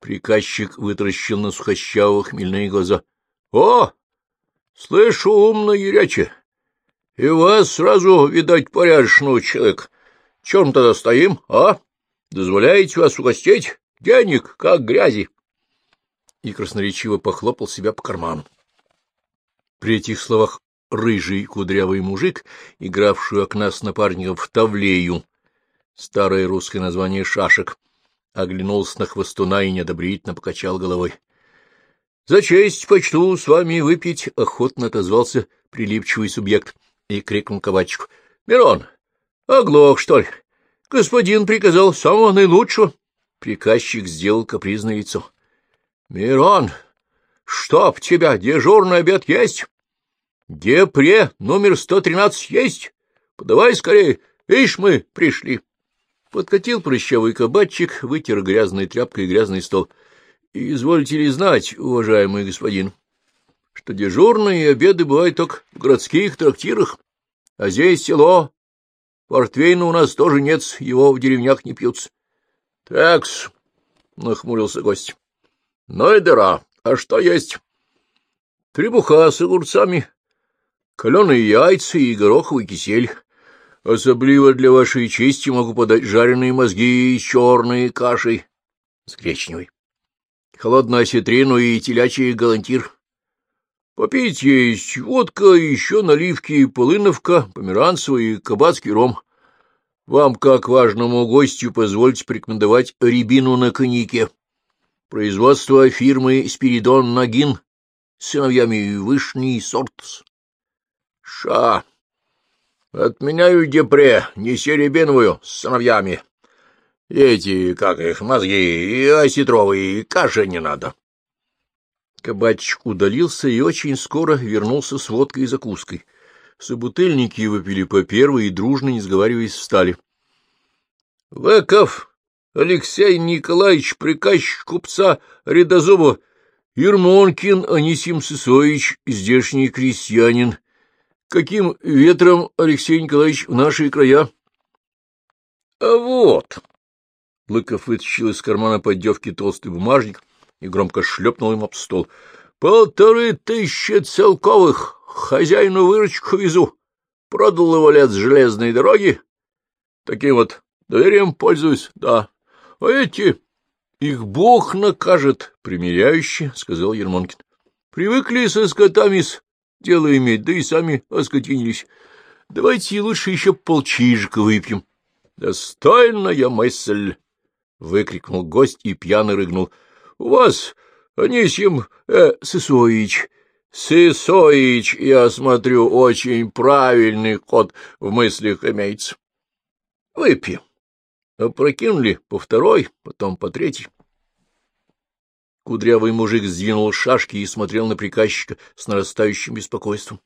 Приказчик вытаращил на сухощавого хмельные глаза. — О! Слышу, умно яряче. И вас сразу, видать, порядочного человека. Чем тогда стоим, а? Дозволяете вас угостить? Денег, как грязи. И красноречиво похлопал себя по карману. При этих словах рыжий кудрявый мужик, игравший у окна с напарником в тавлею, старое русское название шашек, оглянулся на хвостуна и неодобрительно покачал головой. — За честь почту с вами выпить, — охотно отозвался прилипчивый субъект и крикнул кабачику. — Мирон, оглох, что ли? Господин приказал самого наилучшего. Приказчик сделал капризное лицо. — Мирон, чтоб тебя, дежурный обед есть? Депре номер 113 есть? Подавай скорее, видишь, мы пришли. Подкатил прыщавый кабачик, вытер грязной тряпкой грязный стол. — Извольте ли знать, уважаемый господин, что дежурные обеды бывают только в городских трактирах, а здесь село, портвейна у нас тоже нет, его в деревнях не пьются. — Так-с, — нахмурился гость. — Ну и дыра, а что есть? — Требуха с огурцами, каленые яйца и гороховый кисель. Особливо для вашей чести могу подать жареные мозги с черной кашей с гречневой, холодную осетрину и телячий галантир. Попить есть водка, еще наливки, полыновка, померанцевый и кабацкий ром. Вам, как важному гостю, позвольте порекомендовать рябину на коньяке. Производство фирмы «Спиридон Нагин» с сыновьями вышний сорт. Ша! Отменяю депре, неси рябиновую с сыновьями. Эти, как их, мозги и осетровые, каши не надо. Кабачик удалился и очень скоро вернулся с водкой и закуской. Собутыльники выпили по первой и дружно, не сговариваясь, встали. — Веков Алексей Николаевич, приказчик купца Рядозуба, Ермонкин Анисим Сысоевич, здешний крестьянин. Каким ветром, Алексей Николаевич, в наши края? — А вот! Лыков вытащил из кармана поддевки толстый бумажник и громко шлепнул им об стол. — 1500 целковых! Хозяину выручку везу. Продал его лет с железной дороги. Таким вот доверием пользуюсь, да. А эти... Их Бог накажет, примиряюще, — сказал Ермонкин. Привыкли со скотами дело иметь, да и сами оскотинились. Давайте лучше еще полчишка выпьем. — Достойная мысль! — выкрикнул гость и пьяно рыгнул. — У вас, Анисим Сысоевич... Сысоич, я смотрю, очень правильный ход в мыслях имеется. Выпьем. Опрокинули по второй, потом по третий. Кудрявый мужик сдвинул шашки и смотрел на приказчика с нарастающим беспокойством.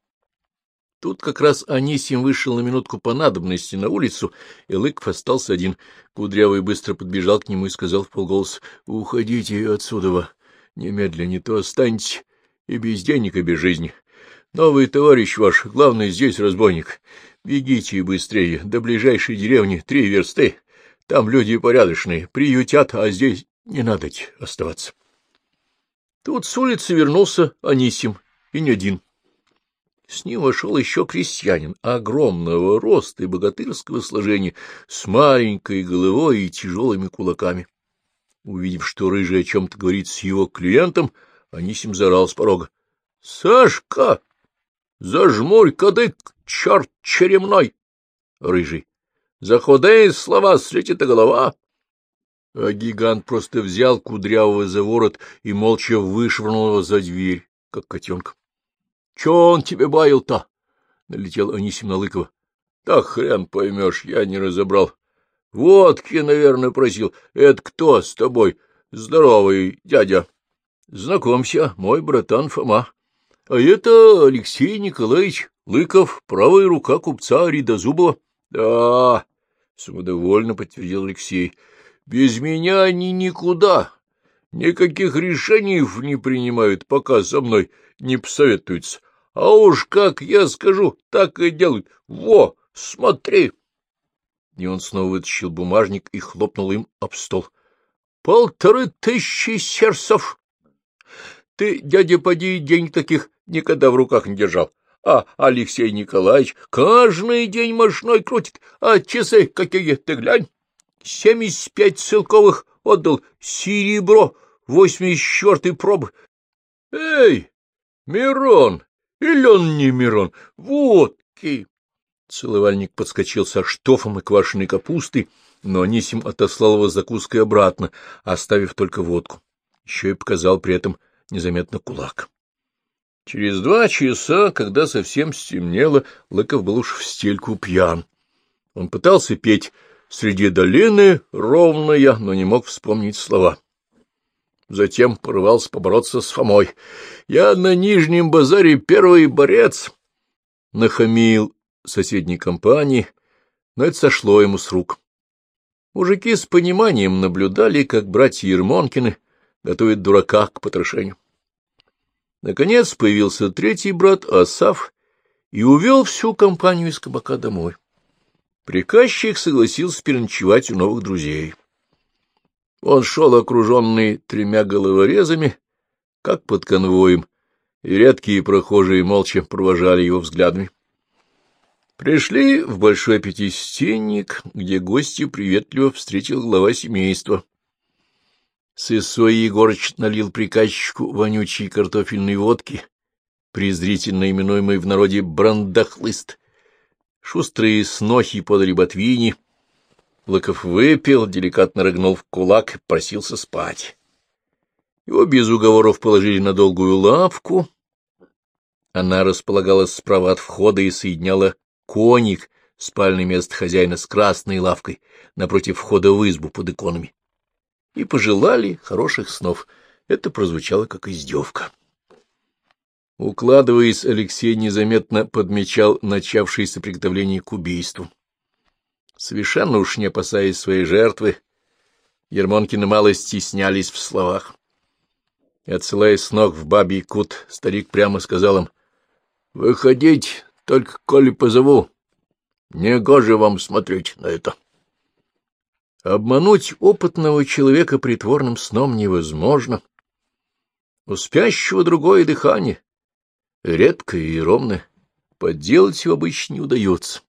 Тут как раз Анисим вышел на минутку по надобности на улицу, и Лыков остался один. Кудрявый быстро подбежал к нему и сказал вполголоса: — Уходите отсюда, немедленно, не то останетесь и без денег, и без жизни. Новый товарищ ваш, главный здесь разбойник. Бегите быстрее, до ближайшей деревни 3 версты. Там люди порядочные, приютят, а здесь не надо оставаться. Тут с улицы вернулся Анисим, и не один. С ним вошел еще крестьянин, огромного роста и богатырского сложения, с маленькой головой и тяжелыми кулаками. Увидев, что рыжий о чем-то говорит с его клиентом, Анисим заорал с порога: — Сашка! Зажмурь кадык, черт черемной! Рыжий: — За худые слова слетит голова! А гигант просто взял Кудрявого за ворот и молча вышвырнул его за дверь, как котенка. — Чего он тебе баил-то? — налетел Анисим на Лыкова. — Да хрен поймешь, я не разобрал. Водки, наверное, просил. Это кто с тобой? Здоровый дядя. Знакомься, мой братан Фома. А это Алексей Николаевич Лыков, правая рука купца Рядозубова. — Да, — самодовольно подтвердил Алексей, — без меня они никуда. Никаких решений не принимают, пока со мной не посоветуются. А уж как я скажу, так и делают. Во, смотри! И он снова вытащил бумажник и хлопнул им об стол. 1500 серсов. Ты, дядя, поди, денег таких никогда в руках не держал. А Алексей Николаевич каждый день мощной крутит, а часы какие, ты глянь. 75 целковых отдал, серебро, 84 пробы. Эй, Мирон, или он не Мирон, водки. Целовальник подскочил со штофом и квашеной капустой, но Анисим отослал его с закуской обратно, оставив только водку. Еще и показал при этом незаметно кулак. Через 2 часа, когда совсем стемнело, Лыков был уж в стельку пьян. Он пытался петь «Среди долины ровная», но не мог вспомнить слова. Затем порывался побороться с Фомой. «Я на Нижнем базаре первый борец!» Нахамил соседней компании, но это сошло ему с рук. Мужики с пониманием наблюдали, как братья Ермонкины готовят дурака к потрошению. Наконец появился 3-й брат Асаф и увел всю компанию из кабака домой. Приказчик согласился переночевать у новых друзей. Он шел окруженный 3 головорезами, как под конвоем, и редкие прохожие молча провожали его взглядами. Пришли в большой пятистенник, где гостью приветливо встретил глава семейства. Сысой Егорыч налил приказчику вонючей картофельной водки, презрительно именуемой в народе брандахлыст. Шустрые снохи подали ботвини. Лыков выпил, деликатно рыгнул в кулак и просился спать. Его без уговоров положили на долгую лавку. Она располагалась справа от входа и соединяла коник, спальное место хозяина, с красной лавкой напротив входа в избу под иконами. И пожелали хороших снов. Это прозвучало как издевка. Укладываясь, Алексей незаметно подмечал начавшееся приготовление к убийству. Совершенно уж не опасаясь своей жертвы, Ермонкины мало стеснялись в словах. И, отсылая с ног в бабий кут, старик прямо сказал им: «Выходить, только коли позову. Негоже вам смотреть на это». Обмануть опытного человека притворным сном невозможно. У спящего другое дыхание, редкое и ровное, подделать его обычно не удается.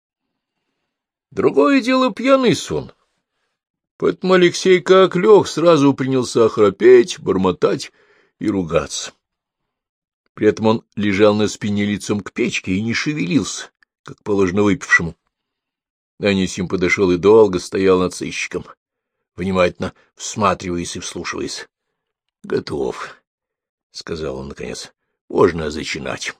Другое дело пьяный сон. Поэтому Алексей как лег, сразу принялся храпеть, бормотать и ругаться. При этом он лежал на спине лицом к печке и не шевелился, как положено выпившему. Анисим подошел и долго стоял над сыщиком, внимательно всматриваясь и вслушиваясь. — Готов, — сказал он наконец. — Можно зачинать.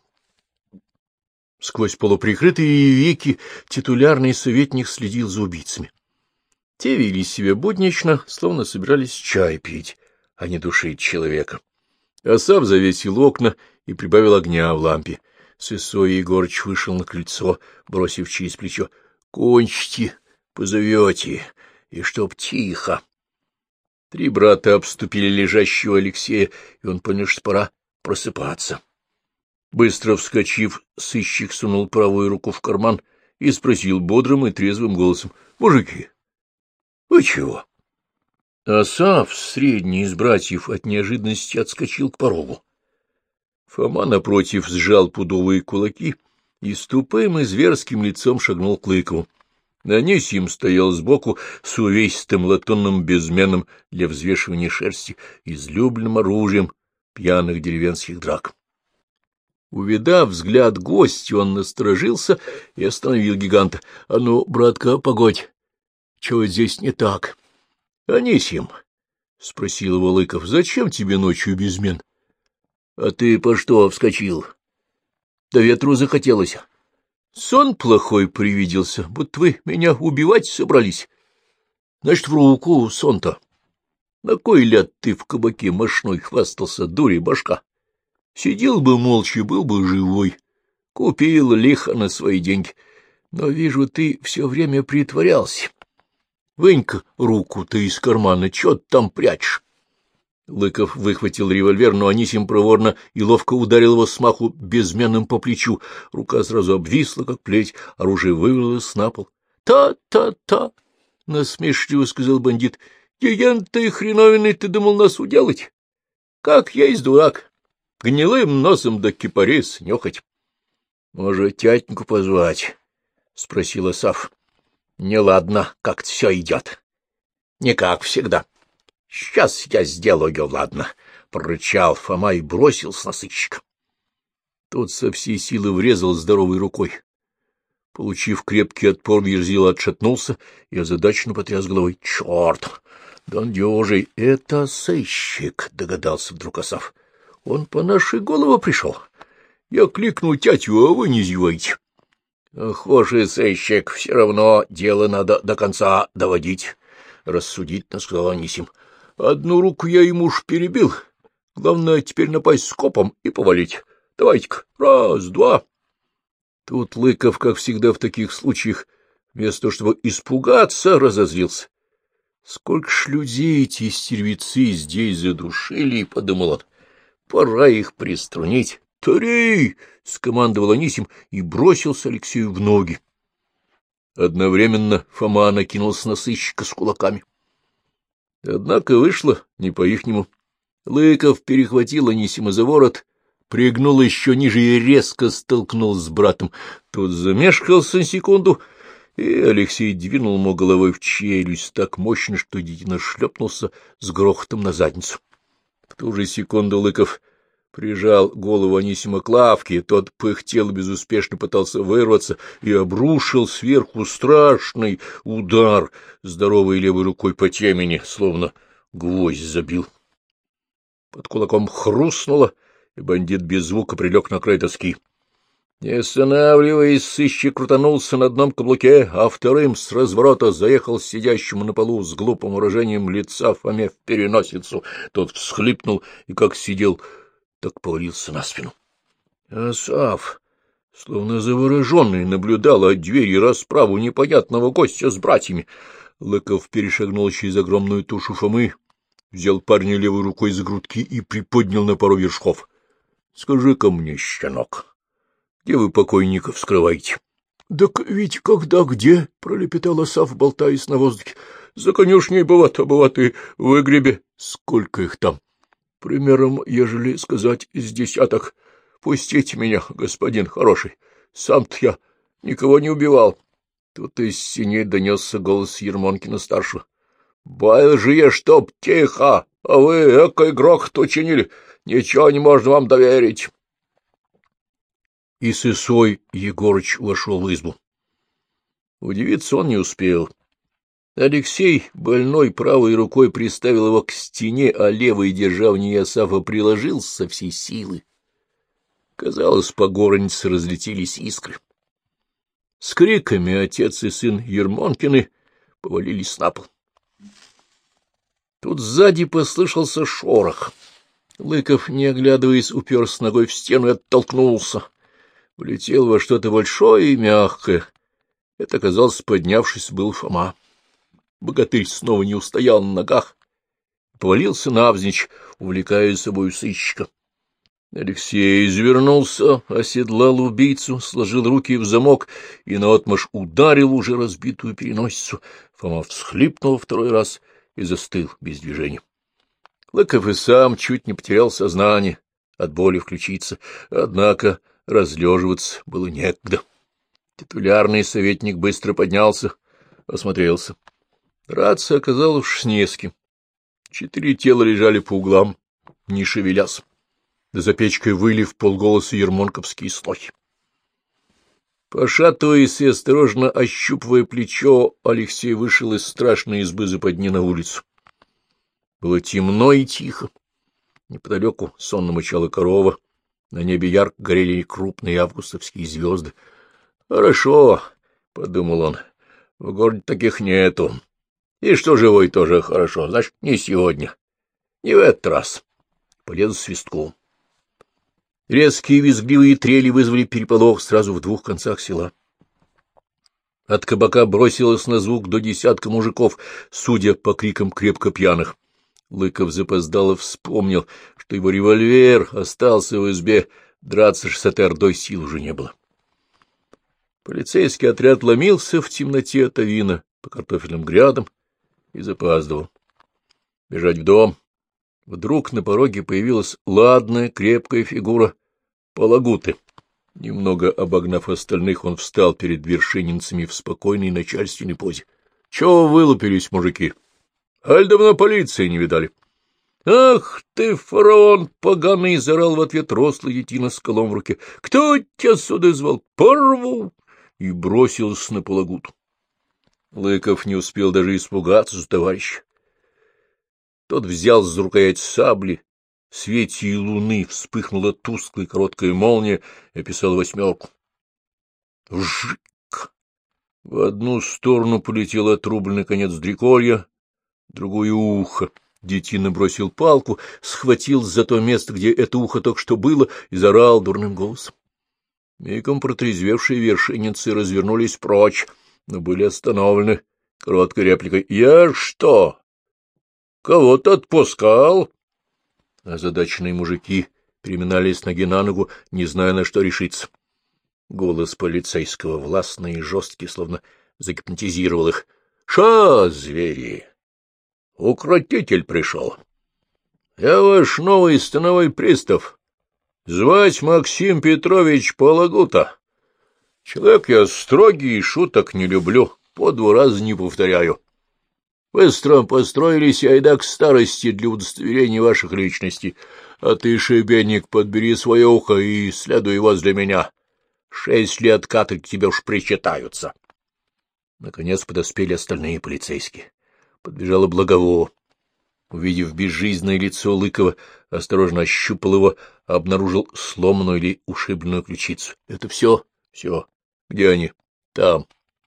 Сквозь полуприкрытые веки титулярный советник следил за убийцами. Те вели себя буднично, словно собирались чай пить, а не душить человека. Асав завесил окна и прибавил огня в лампе. Сысой Егорыч вышел на крыльцо, бросив через плечо: — Кончите, позовете, и чтоб тихо. 3 брата обступили лежащего Алексея, и он понял, что пора просыпаться. Быстро вскочив, сыщик сунул правую руку в карман и спросил бодрым и трезвым голосом: — Мужики, вы чего? Асав, средний из братьев, от неожиданности отскочил к порогу. Фома, напротив, сжал пудовые кулаки и с тупым и зверским лицом шагнул к Лыкову. Анисим стоял сбоку с увесистым латунным безменом для взвешивания шерсти, излюбленным оружием пьяных деревенских драк. Увидав взгляд гостя, он насторожился и остановил гиганта. — А ну, братка, погодь, чего здесь не так? — Анисим, — спросил его Лыков, — зачем тебе ночью безмен? — А ты по что вскочил? — Да ветру захотелось. Сон плохой привиделся, будто вы меня убивать собрались. Значит, в руку сон-то. На кой ляд ты в кабаке мошной хвастался, дури башка? Сидел бы молча, был бы живой. Купил лихо на свои деньги. Но, вижу, ты все время притворялся. Вынь-ка руку ты из кармана, чё ты там прячешь? Лыков выхватил револьвер, но Анисим проворно и ловко ударил его смаху безменным по плечу. Рука сразу обвисла, как плеть, оружие вывалилось на пол. — Та-та-та! — насмешливо сказал бандит. — Студенты хреновины ты думал нас уделать? Как есть дурак, гнилым носом да кипарис нюхать. — Может, тятеньку позвать? — спросил Исаф. — Неладно, как-то все идет. Не как всегда. Сейчас я сделаю, ладно, — прорычал Фома и бросился на сыщика. Тот со всей силы врезал здоровой рукой. Получив крепкий отпор, Верзила отшатнулся и озадаченно потряс головой. — Черт! Да он дюжий! Это сыщик! — догадался вдруг Исаф. — Он по нашей голове пришел. Я кликну тятю, а вы не зеваете. — Хоший сыщик, все равно дело надо до конца доводить, — рассудительно сказал Анисим. — Одну руку я ему уж перебил. Главное теперь напасть скопом и повалить. Давайте-ка, раз, два. Тут Лыков, как всегда в таких случаях, вместо того, чтобы испугаться, разозлился. Сколько ж людей эти стервецы здесь задушили, — подумал он. Пора их приструнить. — Тари! — скомандовал Анисим и бросился Алексею в ноги. Одновременно Фома накинулся на сыщика с кулаками. Однако вышло не по-ихнему. Лыков перехватил Анисима за ворот, пригнул еще ниже и резко столкнул с братом. Тот замешкался на секунду, и Алексей двинул ему головой в челюсть так мощно, что детина шлепнулся с грохотом на задницу. В ту же секунду Лыков прижал голову Анисима к лавке, тот пыхтел и безуспешно пытался вырваться и обрушил сверху страшный удар здоровой левой рукой по темени, словно гвоздь забил. Под кулаком хрустнуло, и бандит без звука прилег на край доски. Не останавливаясь, сыщик крутанулся на одном каблуке, а вторым с разворота заехал сидящему на полу с глупым выражением лица Фоме в переносицу. Тот всхлипнул и, как сидел, так повалился на спину. Асаф, словно завороженный, наблюдал от двери расправу непонятного гостя с братьями. Лыков перешагнул через огромную тушу Фомы, взял парня левой рукой за грудки и приподнял на пару вершков. — Скажи-ка мне, щенок, где вы покойников скрываете? — Так ведь когда где? — пролепетал Асаф, болтаясь на воздухе. — За конюшней быват и в выгребе. — Сколько их там? — Примером, ежели сказать, с десяток. Пустите меня, господин хороший. Сам-то я никого не убивал. Тут из синей донесся голос Ермонкина-старшего. — Баял же я, чтоб тихо, а вы экой грохот учинили. Ничего не можно вам доверить. И сысой Егорыч вошел в избу. Удивиться он не успел. Алексей, больной правой рукой, приставил его к стене, а левой, держа в ней Асафа, приложил со всей силы. Казалось, по горнице разлетелись искры. С криками отец и сын Ермонкины повалились на пол. Тут сзади послышался шорох. Лыков, не оглядываясь, уперся ногой в стену и оттолкнулся. Влетел во что-то большое и мягкое. Это, казалось, поднявшись, был Фома. Богатырь снова не устоял на ногах, повалился навзничь, увлекая с собой сыщика. Алексей извернулся, оседлал убийцу, сложил руки в замок и наотмашь ударил уже разбитую переносицу. Фома всхлипнул второй раз и застыл без движения. Лыков и сам чуть не потерял сознание от боли в ключице, однако разлеживаться было некогда. Титулярный советник быстро поднялся, осмотрелся. Драться оказалось уж не с кем. 4 тела лежали по углам, не шевелясь. Да за печкой выли в полголоса ермонковские слухи. Пошатываясь и осторожно ощупывая плечо, Алексей вышел из страшной избы западни на улицу. Было темно и тихо. Неподалеку сонно мычала корова, на небе ярко горели крупные августовские звезды. — Хорошо, — подумал он, — в городе таких нету. И что живой тоже хорошо, значит, не сегодня, не в этот раз. Полезу свистком. Резкие визгливые трели вызвали переполох сразу в 2 концах села. От кабака бросилось на звук до 10 мужиков, судя по крикам крепко пьяных. Лыков запоздало вспомнил, что его револьвер остался в избе, драться ж с этой ордой сил уже не было. Полицейский отряд ломился в темноте от авина по картофельным грядам и запаздывал. бежать в дом. Вдруг на пороге появилась ладная, крепкая фигура Палагуты. Немного обогнав остальных, он встал перед вершининцами в спокойной начальственной позе. — Чего вылупились, мужики? Аль давно полиции не видали? — Ах ты, фараон поганый! — заорал в ответ рослый детина с колом в руке. — Кто тебя сюда звал? Порву! И бросился на Палагуту. Лыков не успел даже испугаться за товарища. Тот взял за рукоять сабли. В свете луны вспыхнула тусклая короткая молния и описала 8. Вжик! В одну сторону полетел отрубленный конец дреколья, в другое ухо. Детина бросил палку, схватил за то место, где это ухо только что было, и заорал дурным голосом. Мигом протрезвевшие вершинницы развернулись прочь, но были остановлены короткой репликой. — Я что? Кого-то отпускал? Озадаченные мужики переминались с ноги на ногу, не зная, на что решиться. Голос полицейского, властный и жесткий, словно загипнотизировал их. — Шо, звери? Укротитель пришел. Я ваш новый становой пристав. Звать Максим Петрович Палагута. Человек я строгий и шуток не люблю, по 2 раза не повторяю. Быстро построились, айда к старости для удостоверения ваших личностей. А ты, шибеник, подбери свое ухо и следуй возле меня. 6 лет каторги тебе уж причитаются. Наконец подоспели остальные полицейские. Подбежала Благово. Увидев безжизненное лицо Лыкова, осторожно ощупал его, обнаружил сломанную или ушибленную ключицу. — Это все? — Все. — Где они? — Там.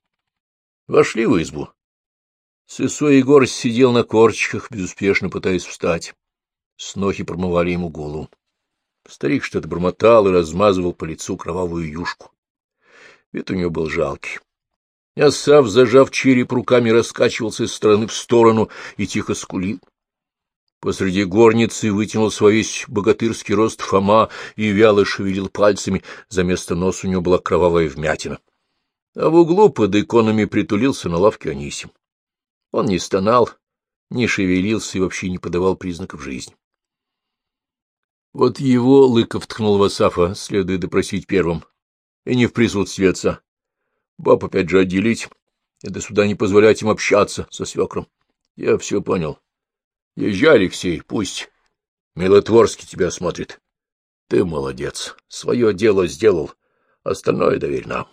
Вошли в избу. Сысой Егор сидел на корточках, безуспешно пытаясь встать. Снохи промывали ему голову. Старик что-то бормотал и размазывал по лицу кровавую юшку. Вид у него был жалкий. Асав, зажав череп руками, раскачивался из стороны в сторону и тихо скулил. Посреди горницы вытянулся во весь богатырский рост Фома и вяло шевелил пальцами, за место носа у него была кровавая вмятина. А в углу под иконами притулился на лавке Анисим. Он не стонал, не шевелился и вообще не подавал признаков жизни. Вот его Лыков ткнул в Асафа, следует допросить первым, и не в присутствии отца. Баб опять же отделить, и до суда не позволять им общаться со свекром. Я все понял. Езжай, Алексей, пусть Милотворский тебя осмотрит. Ты молодец, свое дело сделал, остальное доверь нам.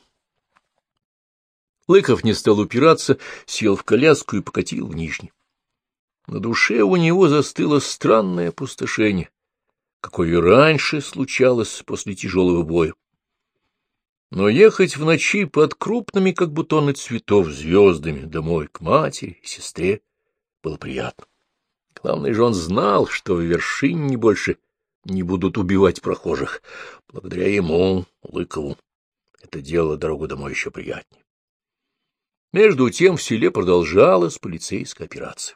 Лыков не стал упираться, сел в коляску и покатил в Нижний. На душе у него застыло странное опустошение, какое и раньше случалось после тяжелого боя. Но ехать в ночи под крупными, как бутоны цветов, звездами домой к матери и сестре было приятно. Главное же, он знал, что в Вершине больше не будут убивать прохожих. Благодаря ему, Лыкову, это делало дорогу домой еще приятнее. Между тем в селе продолжалась полицейская операция.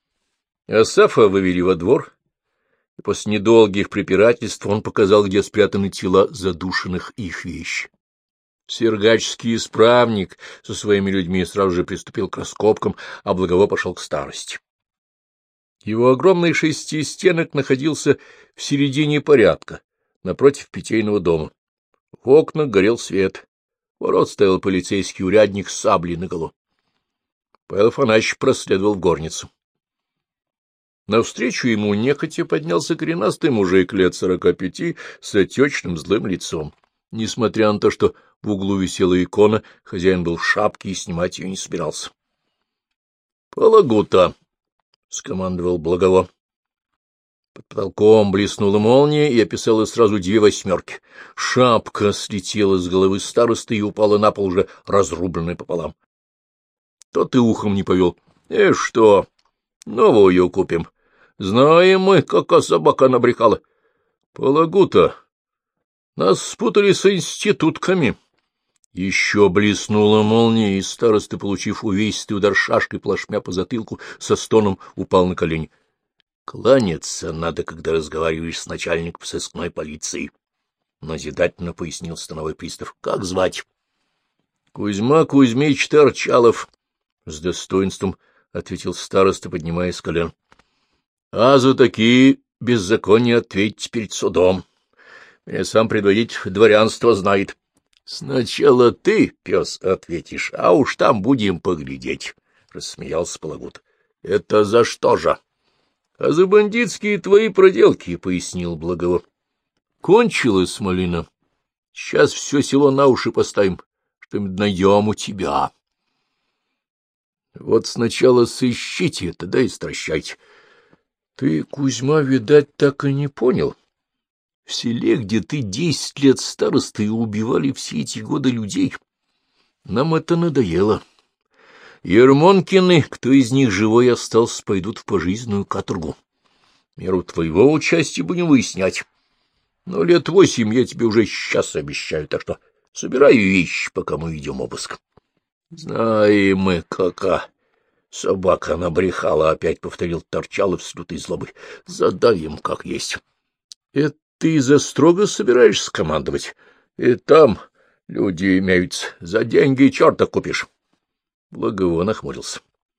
Асафа вывели во двор, и после недолгих препирательств он показал, где спрятаны тела задушенных их вещи. Сергачский исправник со своими людьми сразу же приступил к раскопкам, а Благово пошел к старости. Его огромный шестистенок находился в середине порядка, напротив питейного дома. В окнах горел свет. У ворот стоял полицейский урядник с саблей наголо. Павел Афанасьевич проследовал в горницу. Навстречу ему нехотя поднялся коренастый мужик лет 45 с отечным злым лицом. Несмотря на то, что в углу висела икона, хозяин был в шапке и снимать ее не собирался. — Палагута! — скомандовал Благово. Под потолком блеснула молния и описала сразу 2 восьмерки. Шапка слетела с головы старосты и упала на пол, уже разрубленная пополам. Тот и ухом не повел. — что? Новую купим. Знаем мы, какая собака набрехала. — Палагута! Нас спутали с институтками. Еще блеснула молния, и староста, получив увесистый удар шашкой плашмя по затылку, со стоном упал на колени. — Кланяться надо, когда разговариваешь с начальником сыскной полиции, — назидательно пояснил становой пристав. — Как звать? — Кузьма Кузьмич Торчалов, — с достоинством ответил староста, поднимаясь с колен. А за такие беззакония ответить перед судом. Меня сам предводитель дворянства знает. Сначала ты, пес, ответишь, а уж там будем поглядеть, — рассмеялся Палагут. — Это за что же? — А за бандитские твои проделки, — пояснил Благово. — Кончилась малина. Сейчас все село на уши поставим, что-нибудь найдем у тебя. Вот сначала сыщите, тогда и стращайте. Ты, Кузьма, видать, так и не понял. В селе, где ты 10 лет старостой, убивали все эти годы людей. Нам это надоело. Ермонкины, кто из них живой остался, пойдут в пожизненную каторгу. Меру твоего участия будем выяснять. Но 8 лет я тебе уже сейчас обещаю, так что собирай вещи, пока мы идем обыск. Знаем мы, кака собака набрехала, — опять повторил Торчалов с лютой злобой. Задавим, как есть. Это ты за строго собираешься командовать? И там люди имеются. За деньги черта купишь. Благово нахмурился.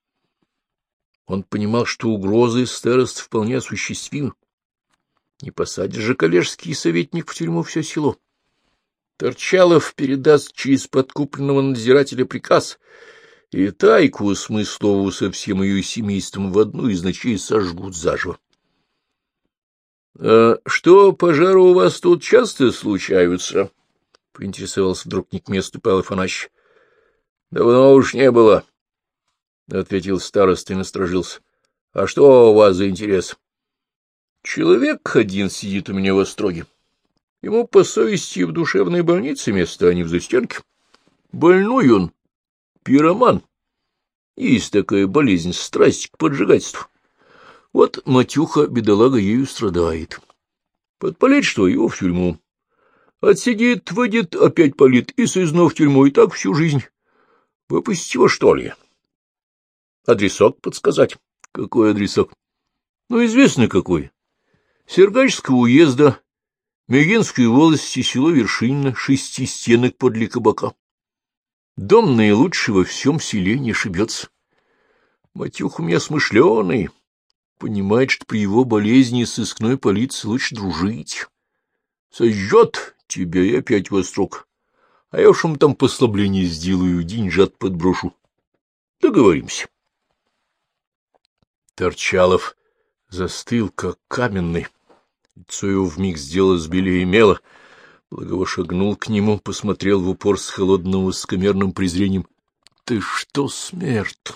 Он понимал, что угрозы старост вполне осуществимы. Не посадишь же коллежский советник в тюрьму все село. Торчалов передаст через подкупленного надзирателя приказ, и Тайку Смыслову со всем ее семейством в одну из ночей сожгут заживо. — А что, пожары у вас тут часто случаются? — поинтересовался вдруг не к месту Павел Афанасьевич. — Давно уж не было, — ответил староста и насторожился. — А что у вас за интерес? — Человек один сидит у меня в остроге. Ему по совести в душевной больнице место, а не в застенке. Больной он, пироман. Есть такая болезнь, страсть к поджигательству. Вот Матюха, бедолага, ею страдает. Подпалить что, его в тюрьму. Отсидит, выйдет, опять палит, и сызнов в тюрьму, и так всю жизнь. Выпустить его, что ли? Адресок подсказать. Какой адресок? Ну, известно какой. Сергачского уезда, Мегинской волости, село Вершинно, 6 стенок подле кабака. Дом наилучший во всем селе, не ошибется. Матюх у меня смышленый. Понимает, что при его болезни сыскной полиции лучше дружить. Сожжет тебя и опять во строк. А я уж ему там послабление сделаю, деньжат подброшу. Договоримся. Торчалов застыл, как каменный. Лицо его вмиг сделалось белее мела. Благово шагнул к нему, посмотрел в упор с холодным высокомерным презрением. — Ты что, смерть?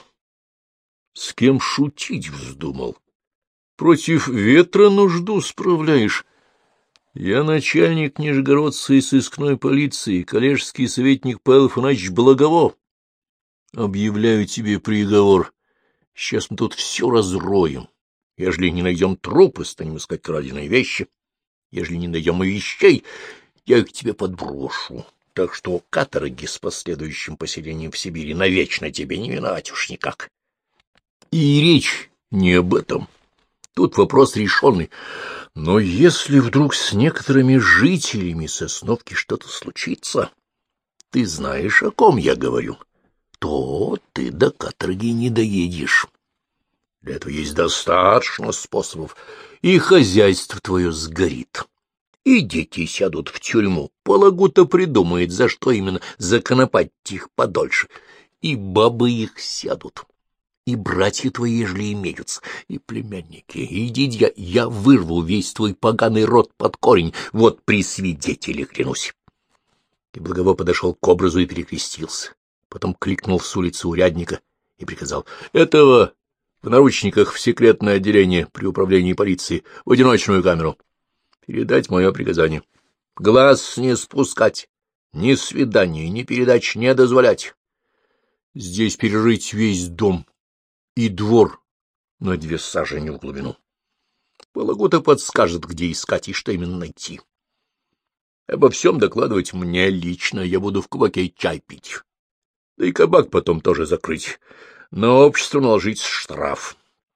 С кем шутить вздумал? Против ветра нужду справляешь. Я начальник нижегородской сыскной полиции, коллежский советник Павел Афанасьевич Благово. Объявляю тебе приговор. Сейчас мы тут все разроем. Ежели не найдем трупы, станем искать краденые вещи. Ежели не найдем и вещей, я их тебе подброшу. Так что каторги с последующим поселением в Сибири навечно тебе не миновать уж никак. И речь не об этом. Тут вопрос решенный. Но если вдруг с некоторыми жителями Сосновки что-то случится, ты знаешь, о ком я говорю, то ты до каторги не доедешь. Для этого есть достаточно способов, и хозяйство твое сгорит, и дети сядут в тюрьму. Палагута придумает, за что именно законопатить их подольше, и бабы их сядут. И братья твои, ежели имеются, и племянники, и дядя, я вырву весь твой поганый род под корень, вот при свидетеле клянусь. И Благово подошел к образу и перекрестился, потом кликнул с улицы урядника и приказал: — Этого в наручниках в секретное отделение при управлении полиции, в одиночную камеру. Передать мое приказание. Глаз не спускать, ни свидания, ни передач не дозволять. Здесь перерыть весь дом и двор на 2 сажени в глубину. Палагута подскажет, где искать и что именно найти. Обо всем докладывать мне лично, я буду в кабаке чай пить. Да и кабак потом тоже закрыть. На общество наложить штраф.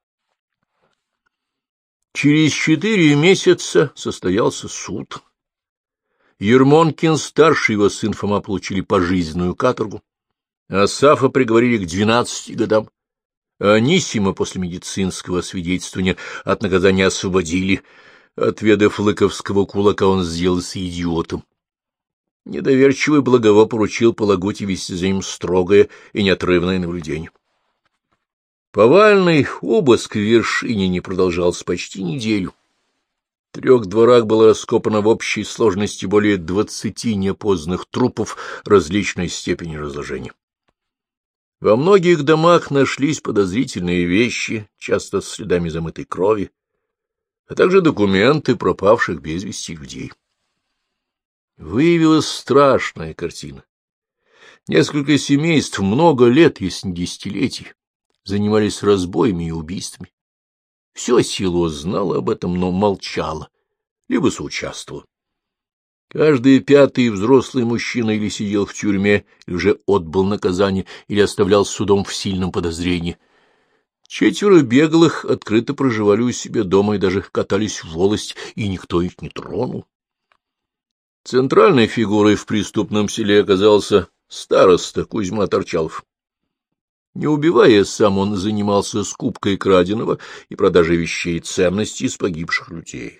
Через 4 месяца состоялся суд. Ермонкин-старший и его сын Фома получили пожизненную каторгу. Асафа приговорили к 12 годам. Анисима после медицинского освидетельствования от наказания освободили. Отведав лыковского кулака, он сделался идиотом. Недоверчивый Благово поручил Полагуте вести за ним строгое и неотрывное наблюдение. Повальный обыск в Вершинине продолжался почти неделю. В 3 дворах было раскопано в общей сложности более 20 неопознанных трупов различной степени разложения. Во многих домах нашлись подозрительные вещи, часто с следами замытой крови, а также документы пропавших без вести людей. Выявилась страшная картина. Несколько семейств много лет, если не десятилетий, занимались разбоями и убийствами. Все село знало об этом, но молчало, либо соучаствовало. Каждый 5-й взрослый мужчина или сидел в тюрьме, или уже отбыл наказание, или оставлял судом в сильном подозрении. 4 беглых открыто проживали у себя дома и даже катались в волость, и никто их не тронул. Центральной фигурой в преступном селе оказался староста Кузьма Торчалов. Не убивая сам, он занимался скупкой краденого и продажей вещей и ценностей из погибших людей.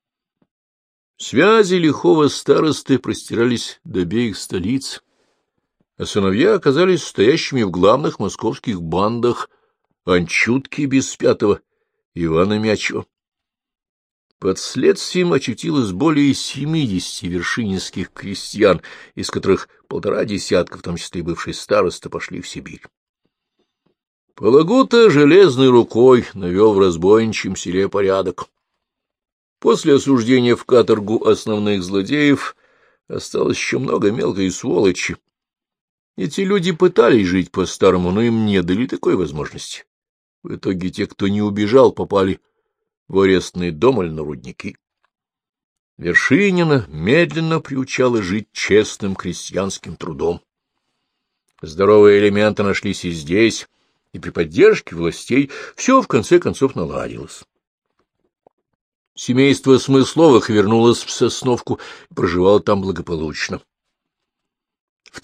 Связи лихого старосты простирались до обеих столиц, а сыновья оказались стоящими в главных московских бандах Анчутки Беспятого и Ивана Мячева. Под следствием очутилось более 70 вершининских крестьян, из которых 1,5 десятка, в том числе и бывший староста, пошли в Сибирь. Полагута железной рукой навел в разбойничьем селе порядок. После осуждения в каторгу основных злодеев осталось еще много мелкой сволочи. Эти люди пытались жить по-старому, но им не дали такой возможности. В итоге те, кто не убежал, попали в арестный дом или на рудники. Вершинина медленно приучала жить честным крестьянским трудом. Здоровые элементы нашлись и здесь, и при поддержке властей все в конце концов наладилось. Семейство Смысловых вернулось в Сосновку и проживало там благополучно. В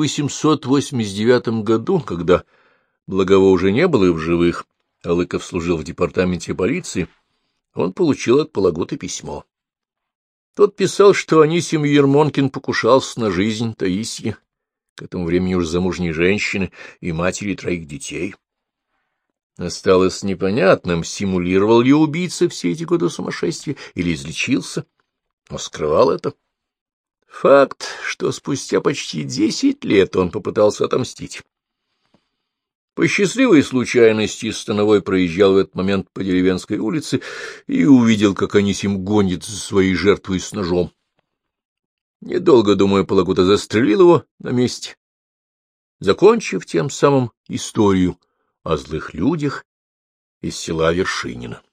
1889 году, когда Благово уже не было в живых, а Лыков служил в департаменте полиции, он получил от Полагуты письмо. Тот писал, что Анисим Ермонкин покушался на жизнь Таисьи, к этому времени уж замужней женщины и матери 3 детей. Осталось непонятным, симулировал ли убийца все эти годы сумасшествия или излечился, но скрывал это. Факт, что спустя почти 10 лет он попытался отомстить. По счастливой случайности становой проезжал в этот момент по деревенской улице и увидел, как Анисим гонит за своей жертвой с ножом. Недолго, думая, Полагута застрелил его на месте, закончив тем самым историю о злых людях из села Вершинина.